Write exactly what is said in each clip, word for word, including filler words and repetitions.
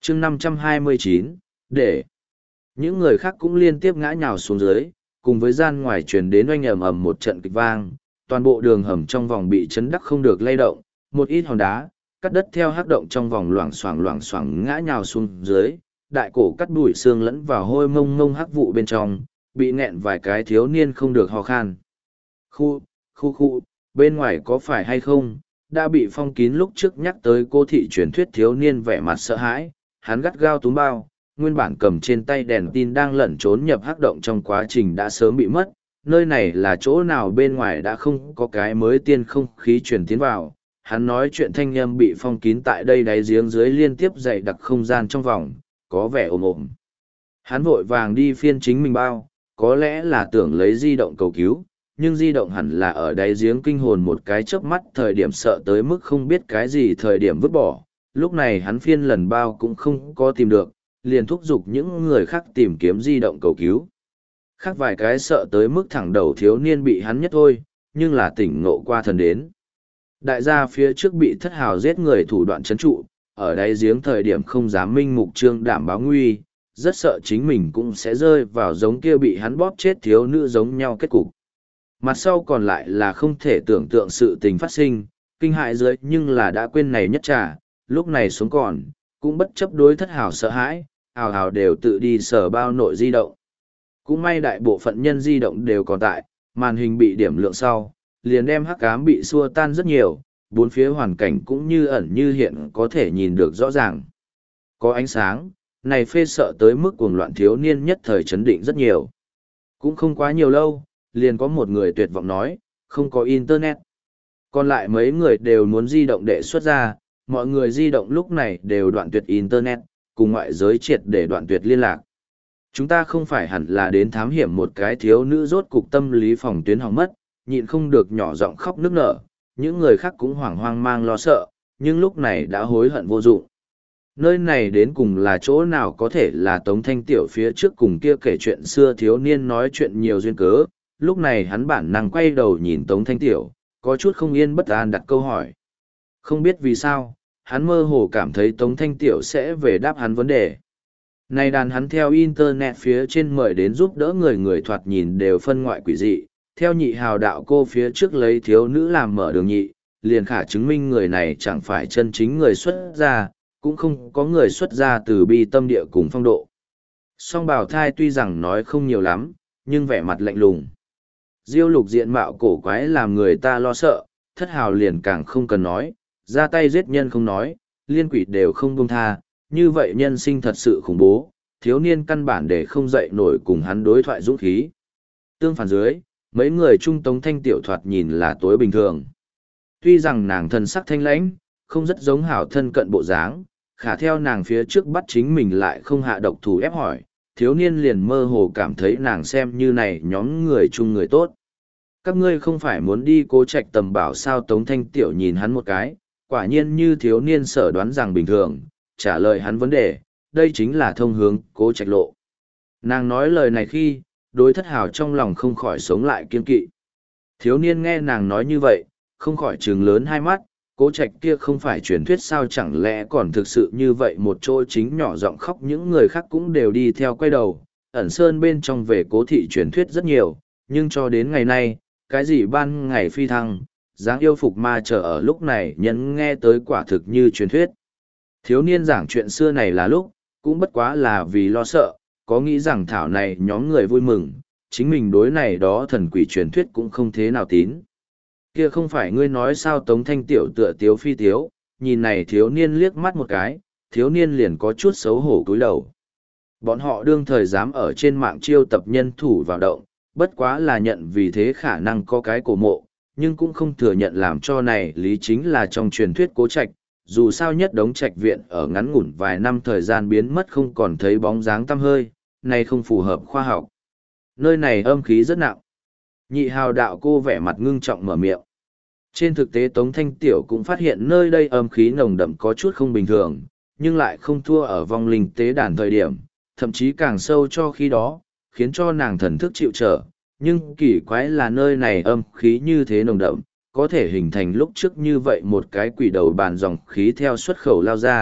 chương năm trăm hai mươi chín, để những người khác cũng liên tiếp ngã nhào xuống dưới, cùng với gian ngoài truyền đến oanh ầm ầm một trận kịch vang, toàn bộ đường hầm trong vòng bị chấn đắc không được lay động, một ít hòn đá, cắt đất theo hắc động trong vòng loảng xoảng loảng xoảng ngã nhào xuống dưới, đại cổ cắt bụi xương lẫn vào hôi mông mông hắc vụ bên trong, bị nghẹn vài cái thiếu niên không được ho khan. Khu, khu khu, bên ngoài có phải hay không, đã bị phong kín lúc trước nhắc tới cô thị truyền thuyết thiếu niên vẻ mặt sợ hãi, hắn gắt gao túm bao, nguyên bản cầm trên tay đèn tin đang lẩn trốn nhập hắc động trong quá trình đã sớm bị mất, nơi này là chỗ nào bên ngoài đã không có cái mới tiên không khí truyền tiến vào, hắn nói chuyện thanh âm bị phong kín tại đây đáy giếng dưới liên tiếp dày đặc không gian trong vòng, có vẻ ồm ồm. Hắn vội vàng đi phiên chính mình bao, có lẽ là tưởng lấy di động cầu cứu, nhưng di động hẳn là ở đáy giếng kinh hồn một cái chớp mắt thời điểm sợ tới mức không biết cái gì thời điểm vứt bỏ, lúc này hắn phiên lần bao cũng không có tìm được, liền thúc giục những người khác tìm kiếm di động cầu cứu. Khác vài cái sợ tới mức thẳng đầu thiếu niên bị hắn nhất thôi, nhưng là tỉnh ngộ qua thần đến. Đại gia phía trước bị thất hào giết người thủ đoạn chấn trụ, ở đáy giếng thời điểm không dám minh mục trương đảm báo nguy, rất sợ chính mình cũng sẽ rơi vào giống kia bị hắn bóp chết thiếu nữ giống nhau kết cục. Mặt sau còn lại là không thể tưởng tượng sự tình phát sinh, kinh hại dưới nhưng là đã quên này nhất trả, lúc này xuống còn, cũng bất chấp đối thất hào sợ hãi, hào hào đều tự đi sở bao nội di động. Cũng may đại bộ phận nhân di động đều còn tại, màn hình bị điểm lượng sau, liền đem hắc ám bị xua tan rất nhiều, bốn phía hoàn cảnh cũng như ẩn như hiện có thể nhìn được rõ ràng. Có ánh sáng, này phê sợ tới mức cuồng loạn thiếu niên nhất thời chấn định rất nhiều. Cũng không quá nhiều lâu, liền có một người tuyệt vọng nói, không có internet. Còn lại mấy người đều muốn di động để xuất ra, mọi người di động lúc này đều đoạn tuyệt internet, cùng ngoại giới triệt để đoạn tuyệt liên lạc. Chúng ta không phải hẳn là đến thám hiểm một cái thiếu nữ rốt cục tâm lý phòng tuyến hỏng mất, nhịn không được nhỏ giọng khóc nức nở, những người khác cũng hoảng hoang mang lo sợ, nhưng lúc này đã hối hận vô dụng. Nơi này đến cùng là chỗ nào có thể là Tống Thanh Tiểu phía trước cùng kia kể chuyện xưa thiếu niên nói chuyện nhiều duyên cớ, lúc này hắn bản năng quay đầu nhìn Tống Thanh Tiểu, có chút không yên bất an đặt câu hỏi. Không biết vì sao, hắn mơ hồ cảm thấy Tống Thanh Tiểu sẽ về đáp hắn vấn đề. Này đàn hắn theo internet phía trên mời đến giúp đỡ người người thoạt nhìn đều phân ngoại quỷ dị, theo nhị hào đạo cô phía trước lấy thiếu nữ làm mở đường nhị, liền khả chứng minh người này chẳng phải chân chính người xuất gia, cũng không có người xuất gia từ bi tâm địa cùng phong độ. Song bào thai tuy rằng nói không nhiều lắm, nhưng vẻ mặt lạnh lùng. Diêu lục diện mạo cổ quái làm người ta lo sợ, thất hào liền càng không cần nói, ra tay giết nhân không nói, liên quỷ đều không buông tha, như vậy nhân sinh thật sự khủng bố, thiếu niên căn bản để không dậy nổi cùng hắn đối thoại dũng khí. Tương phản dưới, mấy người trung Tống Thanh Tiểu thoạt nhìn là tối bình thường. Tuy rằng nàng thân sắc thanh lãnh, không rất giống hảo thân cận bộ dáng, khả theo nàng phía trước bắt chính mình lại không hạ độc thủ ép hỏi, thiếu niên liền mơ hồ cảm thấy nàng xem như này nhóm người chung người tốt. Các ngươi không phải muốn đi Cố Trạch tầm bảo sao? Tống Thanh Tiểu nhìn hắn một cái, quả nhiên như thiếu niên sở đoán rằng bình thường, trả lời hắn vấn đề, đây chính là thông hướng Cố Trạch lộ. Nàng nói lời này khi, đối thất hào trong lòng không khỏi sống lại kiên kỵ. Thiếu niên nghe nàng nói như vậy, không khỏi trừng lớn hai mắt, Cố Trạch kia không phải truyền thuyết sao, chẳng lẽ còn thực sự như vậy? Một chỗ chính nhỏ giọng khóc, những người khác cũng đều đi theo quay đầu. Ẩn sơn bên trong về Cố thị truyền thuyết rất nhiều, nhưng cho đến ngày nay, cái gì ban ngày phi thăng, dáng yêu phục ma chờ ở lúc này nhân nghe tới quả thực như truyền thuyết. Thiếu niên giảng chuyện xưa này là lúc, cũng bất quá là vì lo sợ, có nghĩ rằng thảo này nhóm người vui mừng, chính mình đối này đó thần quỷ truyền thuyết cũng không thế nào tín. Kia không phải ngươi nói sao? Tống Thanh Tiểu tựa tiếu phi tiếu, nhìn này thiếu niên liếc mắt một cái, thiếu niên liền có chút xấu hổ cúi đầu. Bọn họ đương thời dám ở trên mạng chiêu tập nhân thủ vào động, bất quá là nhận vì thế khả năng có cái cổ mộ, nhưng cũng không thừa nhận làm cho này lý chính là trong truyền thuyết Cố Trạch, dù sao nhất đống trạch viện ở ngắn ngủn vài năm thời gian biến mất không còn thấy bóng dáng tăm hơi, này không phù hợp khoa học. Nơi này âm khí rất nặng. Nhị hào đạo cô vẻ mặt ngưng trọng mở miệng. Trên thực tế Tống Thanh Tiểu cũng phát hiện nơi đây âm khí nồng đậm có chút không bình thường, nhưng lại không thua ở vong linh tế đàn thời điểm, thậm chí càng sâu cho khi đó, khiến cho nàng thần thức chịu trở. Nhưng kỳ quái là nơi này âm khí như thế nồng đậm, có thể hình thành lúc trước như vậy một cái quỷ đầu bàn dòng khí theo xuất khẩu lao ra,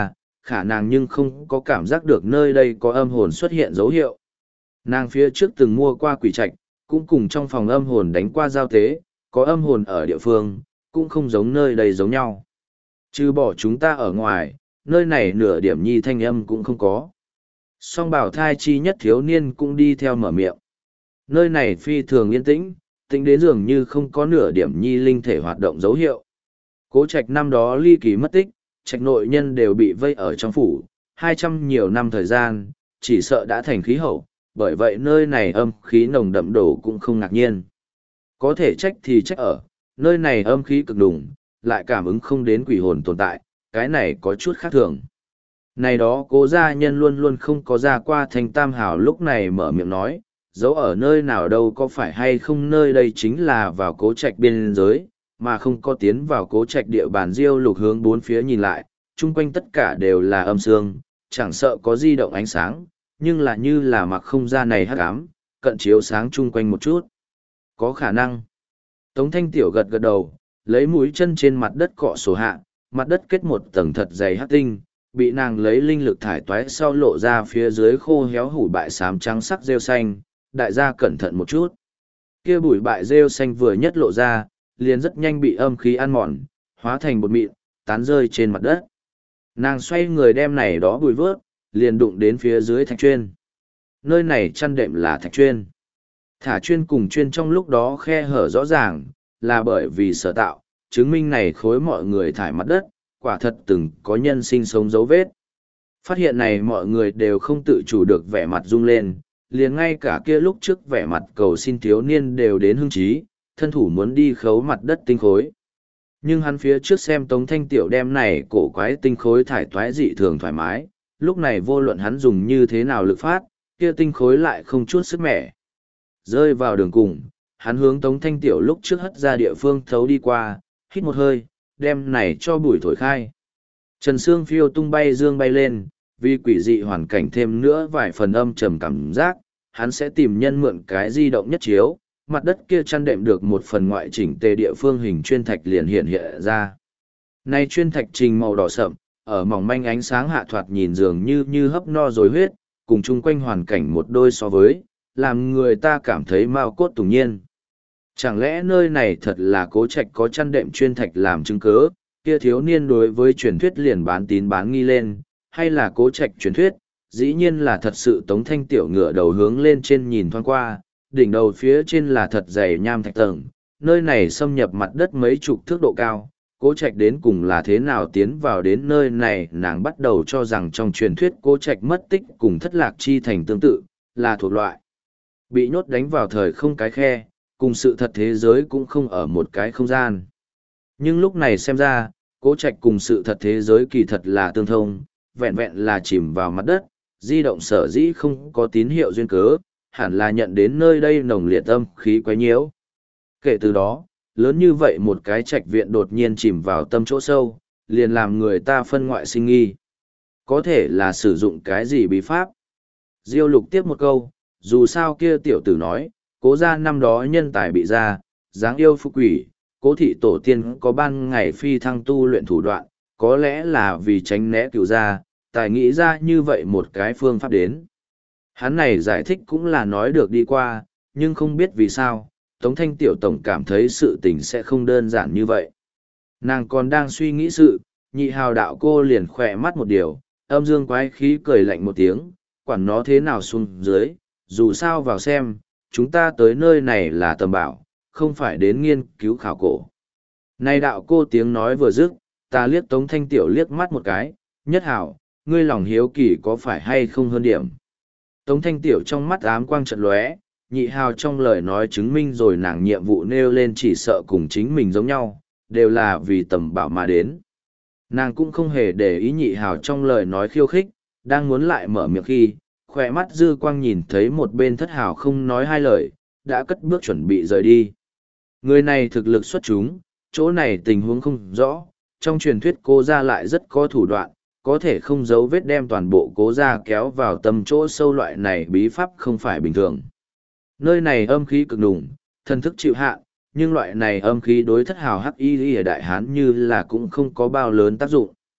khả nàng nhưng không có cảm giác được nơi đây có âm hồn xuất hiện dấu hiệu. Nàng phía trước từng mua qua quỷ trạch, cũng cùng trong phòng âm hồn đánh qua giao tế, có âm hồn ở địa phương, cũng không giống nơi đây giống nhau. Trừ bỏ chúng ta ở ngoài, nơi này nửa điểm nhi thanh âm cũng không có. Song bảo thai chi nhất thiếu niên cũng đi theo mở miệng. Nơi này phi thường yên tĩnh, tính đến dường như không có nửa điểm nhi linh thể hoạt động dấu hiệu. Cố trạch năm đó ly kỳ mất tích, trạch nội nhân đều bị vây ở trong phủ, hai trăm nhiều năm thời gian, chỉ sợ đã thành khí hậu, bởi vậy nơi này âm khí nồng đậm đổ cũng không ngạc nhiên. Có thể trách thì trách ở, nơi này âm khí cực đùng, lại cảm ứng không đến quỷ hồn tồn tại, cái này có chút khác thường. Này đó cố gia nhân luôn luôn không có ra qua thành tam hảo lúc này mở miệng nói, dấu ở nơi nào đâu có phải hay không nơi đây chính là vào cố trạch biên giới, mà không có tiến vào cố trạch địa bàn Diêu Lục hướng bốn phía nhìn lại, chung quanh tất cả đều là âm sương, chẳng sợ có di động ánh sáng, nhưng là như là mặc không ra này hắc ám, cận chiếu sáng chung quanh một chút. Có khả năng. Tống Thanh Tiểu gật gật đầu, lấy mũi chân trên mặt đất cọ sổ hạ, mặt đất kết một tầng thật dày hắc tinh, bị nàng lấy linh lực thải toái sau lộ ra phía dưới khô héo hủ bại xám trắng sắc rêu xanh, đại gia cẩn thận một chút. Kia bụi bại rêu xanh vừa nhất lộ ra, liền rất nhanh bị âm khí ăn mòn, hóa thành bột mịn, tán rơi trên mặt đất. Nàng xoay người đem này đó bụi vớt, liền đụng đến phía dưới thạch chuyên. Nơi này chăn đệm là thạch chuyên. Thả chuyên cùng chuyên trong lúc đó khe hở rõ ràng, là bởi vì sở tạo, chứng minh này khối mọi người thải mặt đất, quả thật từng có nhân sinh sống dấu vết. Phát hiện này mọi người đều không tự chủ được vẻ mặt rung lên, liền ngay cả kia lúc trước vẻ mặt cầu xin thiếu niên đều đến hưng trí, thân thủ muốn đi khấu mặt đất tinh khối. Nhưng hắn phía trước xem Tống Thanh Tiểu đem này cổ quái tinh khối thải toái dị thường thoải mái, lúc này vô luận hắn dùng như thế nào lực phát, kia tinh khối lại không chút sức mẻ. Rơi vào đường cùng, hắn hướng Tống Thanh Tiểu lúc trước hất ra địa phương thấu đi qua, hít một hơi, đem này cho bụi thổi khai. Trần Sương phiêu tung bay dương bay lên, vì quỷ dị hoàn cảnh thêm nữa vài phần âm trầm cảm giác, hắn sẽ tìm nhân mượn cái di động nhất chiếu, mặt đất kia chăn đệm được một phần ngoại chỉnh tề địa phương hình chuyên thạch liền hiện hiện ra. Này chuyên thạch trình màu đỏ sậm, ở mỏng manh ánh sáng hạ thoạt nhìn dường như như hấp no rồi huyết, cùng chung quanh hoàn cảnh một đôi so với, làm người ta cảm thấy mao cốt tùng nhiên. Chẳng lẽ nơi này thật là cố trạch có chăn đệm chuyên thạch làm chứng cớ, kia thiếu niên đối với truyền thuyết liền bán tín bán nghi lên, hay là cố trạch truyền thuyết, dĩ nhiên là thật sự Tống Thanh Tiểu ngựa đầu hướng lên trên nhìn thoáng qua, đỉnh đầu phía trên là thật dày nham thạch tầng, nơi này xâm nhập mặt đất mấy chục thước độ cao, cố trạch đến cùng là thế nào tiến vào đến nơi này, nàng bắt đầu cho rằng trong truyền thuyết cố trạch mất tích cùng thất lạc chi thành tương tự, là thuộc loại bị nhốt đánh vào thời không cái khe, cùng sự thật thế giới cũng không ở một cái không gian. Nhưng lúc này xem ra, cố trạch cùng sự thật thế giới kỳ thật là tương thông, vẹn vẹn là chìm vào mặt đất, di động sở dĩ không có tín hiệu duyên cớ, hẳn là nhận đến nơi đây nồng liệt âm khí quấy nhiễu. Kể từ đó, lớn như vậy một cái trạch viện đột nhiên chìm vào tâm chỗ sâu, liền làm người ta phân ngoại sinh nghi. Có thể là sử dụng cái gì bí pháp? Diêu Lục tiếp một câu, dù sao kia tiểu tử nói, cố gia năm đó nhân tài bị ra, dáng yêu phú quỷ, cố thị tổ tiên có ban ngày phi thăng tu luyện thủ đoạn, có lẽ là vì tránh né cựu gia, tài nghĩ ra như vậy một cái phương pháp đến. Hắn này giải thích cũng là nói được đi qua, nhưng không biết vì sao, Tống Thanh Tiểu Tổng cảm thấy sự tình sẽ không đơn giản như vậy. Nàng còn đang suy nghĩ sự, nhị hào đạo cô liền khỏe mắt một điều, âm dương quái khí cười lạnh một tiếng, quản nó thế nào xuống dưới, dù sao vào xem, chúng ta tới nơi này là tầm bảo, không phải đến nghiên cứu khảo cổ. Này đạo cô tiếng nói vừa dứt, ta liếc Tống Thanh Tiểu liếc mắt một cái, nhất hảo, ngươi lòng hiếu kỳ có phải hay không hơn điểm. Tống Thanh Tiểu trong mắt ám quang trận lóe, nhị hào trong lời nói chứng minh rồi nàng nhiệm vụ nêu lên chỉ sợ cùng chính mình giống nhau, đều là vì tầm bảo mà đến. Nàng cũng không hề để ý nhị hào trong lời nói khiêu khích, đang muốn lại mở miệng khi, khỏe mắt dư quang nhìn thấy một bên thất hào không nói hai lời, đã cất bước chuẩn bị rời đi. Người này thực lực xuất chúng, chỗ này tình huống không rõ, trong truyền thuyết cô ra lại rất có thủ đoạn, có thể không giấu vết đem toàn bộ cố ra kéo vào tâm chỗ sâu, loại này bí pháp không phải bình thường. Nơi này âm khí cực đùng, thân thức chịu hạn, nhưng loại này âm khí đối thất hào hắc y y ở đại hán như là cũng không có bao lớn tác dụng.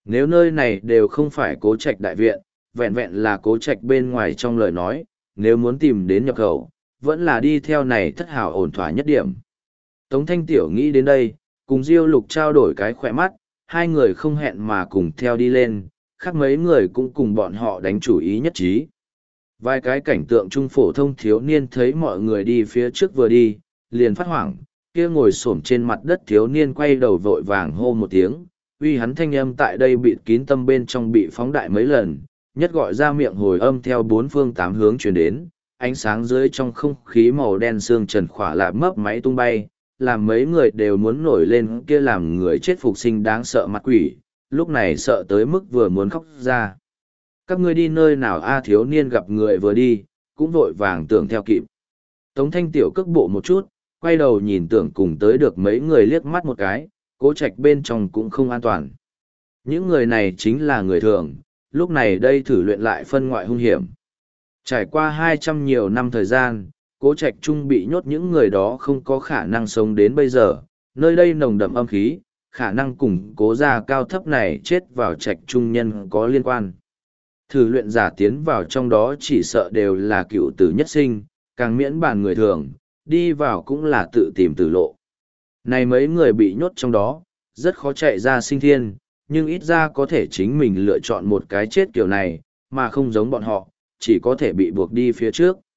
Nếu nơi này đều không phải Cố Trạch đại viện, vẹn vẹn là Cố Trạch bên ngoài trong lời nói, nếu muốn tìm đến nhập khẩu, vẫn là đi theo này thất hảo ổn thỏa nhất điểm. Tống Thanh Tiểu nghĩ đến đây, cùng Diêu Lục trao đổi cái khỏe mắt, hai người không hẹn mà cùng theo đi lên, khác mấy người cũng cùng bọn họ đánh chủ ý nhất trí. Vài cái cảnh tượng trung phổ thông thiếu niên thấy mọi người đi phía trước vừa đi, liền phát hoảng, kia ngồi xổm trên mặt đất thiếu niên quay đầu vội vàng hô một tiếng, uy hắn thanh âm tại đây bị kín tâm bên trong bị phóng đại mấy lần, nhất gọi ra miệng hồi âm theo bốn phương tám hướng truyền đến, ánh sáng dưới trong không khí màu đen xương trần khỏa lạ mấp máy tung bay, làm mấy người đều muốn nổi lên kia làm người chết phục sinh đáng sợ mặt quỷ, lúc này sợ tới mức vừa muốn khóc ra. Các ngươi đi nơi nào a thiếu niên gặp người vừa đi, cũng vội vàng tưởng theo kịp. Tống Thanh Tiểu cước bộ một chút, quay đầu nhìn tưởng cùng tới được mấy người liếc mắt một cái, Cố Trạch bên trong cũng không an toàn. Những người này chính là người thường, lúc này đây thử luyện lại phân ngoại hung hiểm. Trải qua hai trăm nhiều năm thời gian, Cố Trạch Trung bị nhốt những người đó không có khả năng sống đến bây giờ, nơi đây nồng đậm âm khí, khả năng cùng Cố gia cao thấp này chết vào Trạch Trung nhân có liên quan. Thử luyện giả tiến vào trong đó chỉ sợ đều là cựu tử nhất sinh, càng miễn bàn người thường, đi vào cũng là tự tìm tử lộ. Này mấy người bị nhốt trong đó, rất khó chạy ra sinh thiên, nhưng ít ra có thể chính mình lựa chọn một cái chết kiểu này, mà không giống bọn họ, chỉ có thể bị buộc đi phía trước.